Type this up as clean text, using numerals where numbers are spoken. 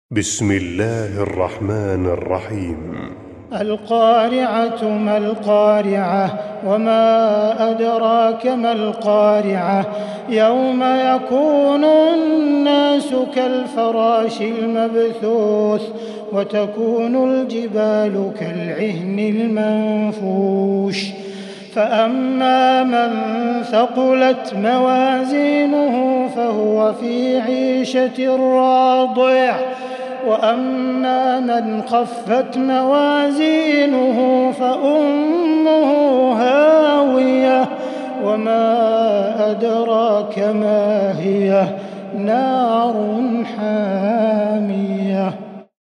بسم الله الرحمن الرحيم. القارعة ما القارعة وما أدراك ما القارعة يوم يكون الناس كالفراش المبثوث وتكون الجبال كالعهن المنفوش فأما من ثقلت موازينه فهو في عيشة راضية وأما من خفت موازينه فأمه هاوية وما أدراك ما هي نار